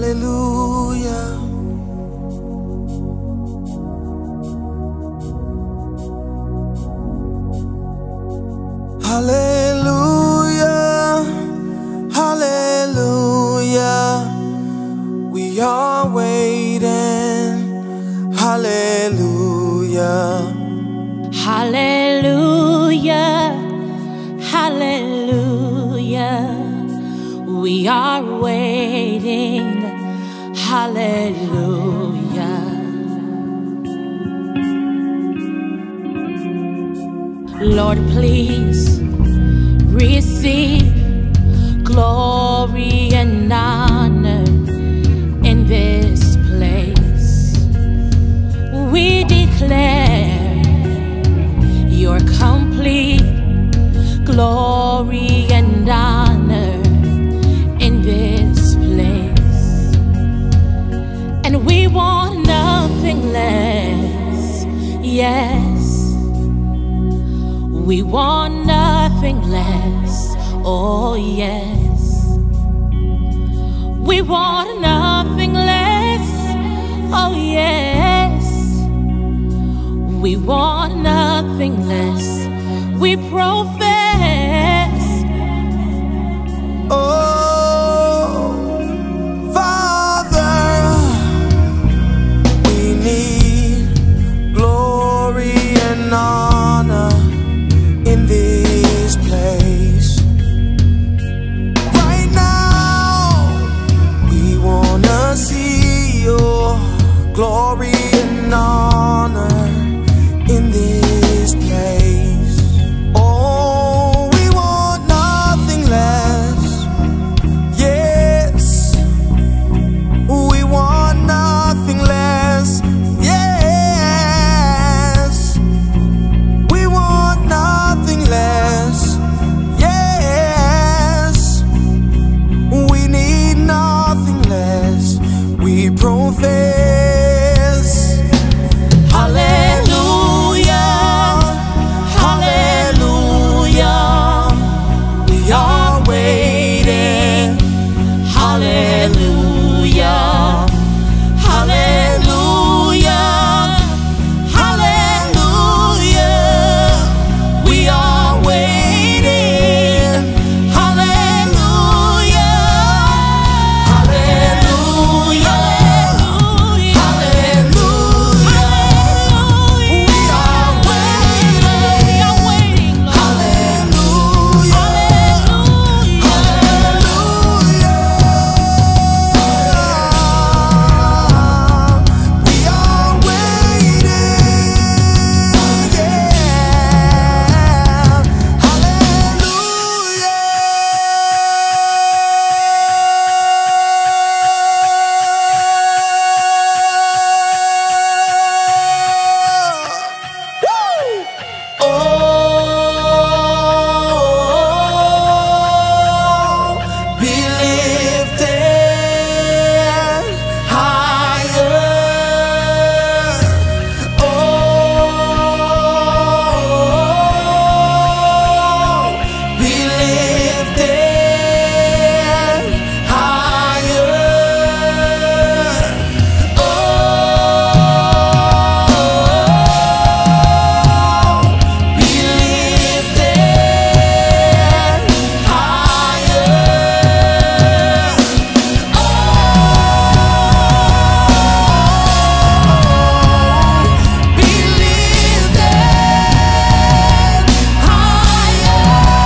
Hallelujah. Hallelujah. Hallelujah. We are waiting. Hallelujah. Hallelujah. Hallelujah. We are waiting. Hallelujah. Lord, please receive glory and honor in this place. We declare your complete glory and honor in this place. And we want nothing less. Yes, we want nothing less. Oh yes, we want nothing less. Oh yes, we want nothing less. We profess. Oh, Father, we need glory and honor in this place. Right now, we wanna see your glory and honor in this place. Oh, we want nothing less. Yes, we want nothing less. Yes, we want nothing less. Yes, we need nothing less. We profess. Hallelujah. Hallelujah. We are waiting. Hallelujah. Hallelujah. Hallelujah. We are waiting. Hallelujah. Hallelujah. Hallelujah. We are waiting. We are waiting, Lord. Hallelujah. We are waiting. Oh, be lifted higher. Oh, be lifted higher. Oh, be lifted higher. Be lifted higher.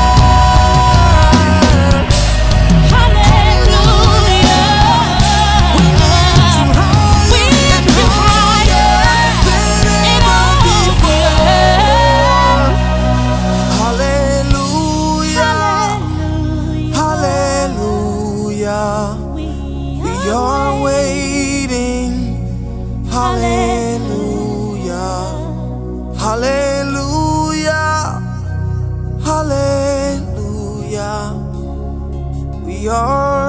Hallelujah. We lift you higher. We lift you higher Than in ever all before. Hallelujah. Hallelujah. Hallelujah. We are waiting. Hallelujah. Hallelujah. Hallelujah. We are